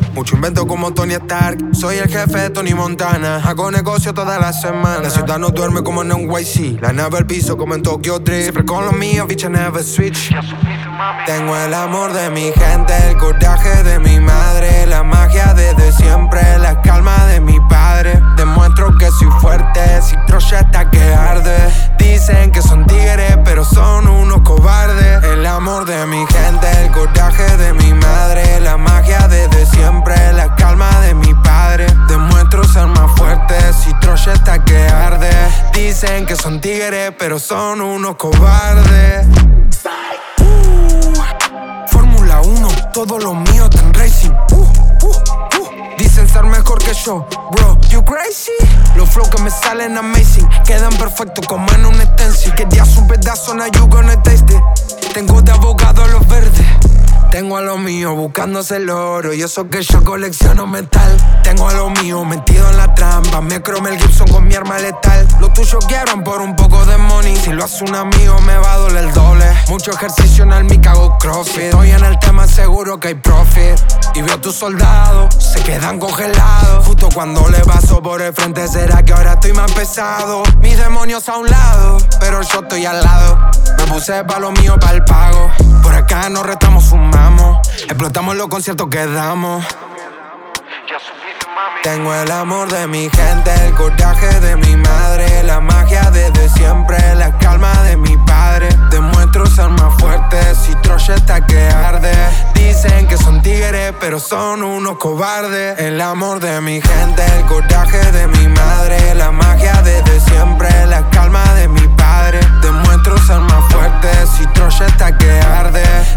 Mucho invento como Tony Stark. Soy el jefe de Tony Montana. Hago negocio toda la semana. La ciudad no duerme como en NYC. La nave al piso como en Tokyo Drift. Siempre con los míos, bitch, I never switch. Tengo el amor de mi gente, el coraje de mi madre, la magia desde siempre, la calma de mi padre. Demuestro que soy fuerte, si Troya está que arde. Dicen que son tigres, pero son unos cobardes. El amor de mi gente, el coraje de mi madre, la magia desde siempre, la calma de mi padre. Demuestro ser más fuerte, si Troya está que arde. Dicen que son tigres, pero son unos cobardes. Fórmula 1, todo lo mío está en racing. Dicen ser mejor que yo, bro, you crazy? Los flows que me salen amazing, quedan perfectos como en un stencil. Querías un pedazo, now you gonna taste it. Tengo de abogado a los verdes. Tengo a lo mío buscándose el oro, y eso que yo colecciono metal. Tengo a lo mío metido en la trampa, me cromé el Gibson con mi arma letal. Los tuyos quieran por un poco de money, si lo hace un amigo me va a doler el doble. Mucho ejercicio en el mic, hago crossfit. Estoy en el tema, seguro que hay profit. Y veo a tus soldados, se quedan congelados. Justo cuando le paso por el frente, será que ahora estoy más pesado. Mis demonios a un lado, pero yo estoy al lado. Me puse pa' lo mío, pa' el pago. Por acá nos retamos, fumamos, explotamos los conciertos que damos. Tengo el amor de mi gente, el coraje de mi madre, la magia desde siempre, la calma de mi padre. Demuestro ser más fuerte, si Troya está que arde. Dicen que son tigres, pero son unos cobardes. El amor de mi gente, el coraje de mi madre, la magia desde siempre, la calma de mi padre. Demuestro ser más fuerte, si Troya está que arde.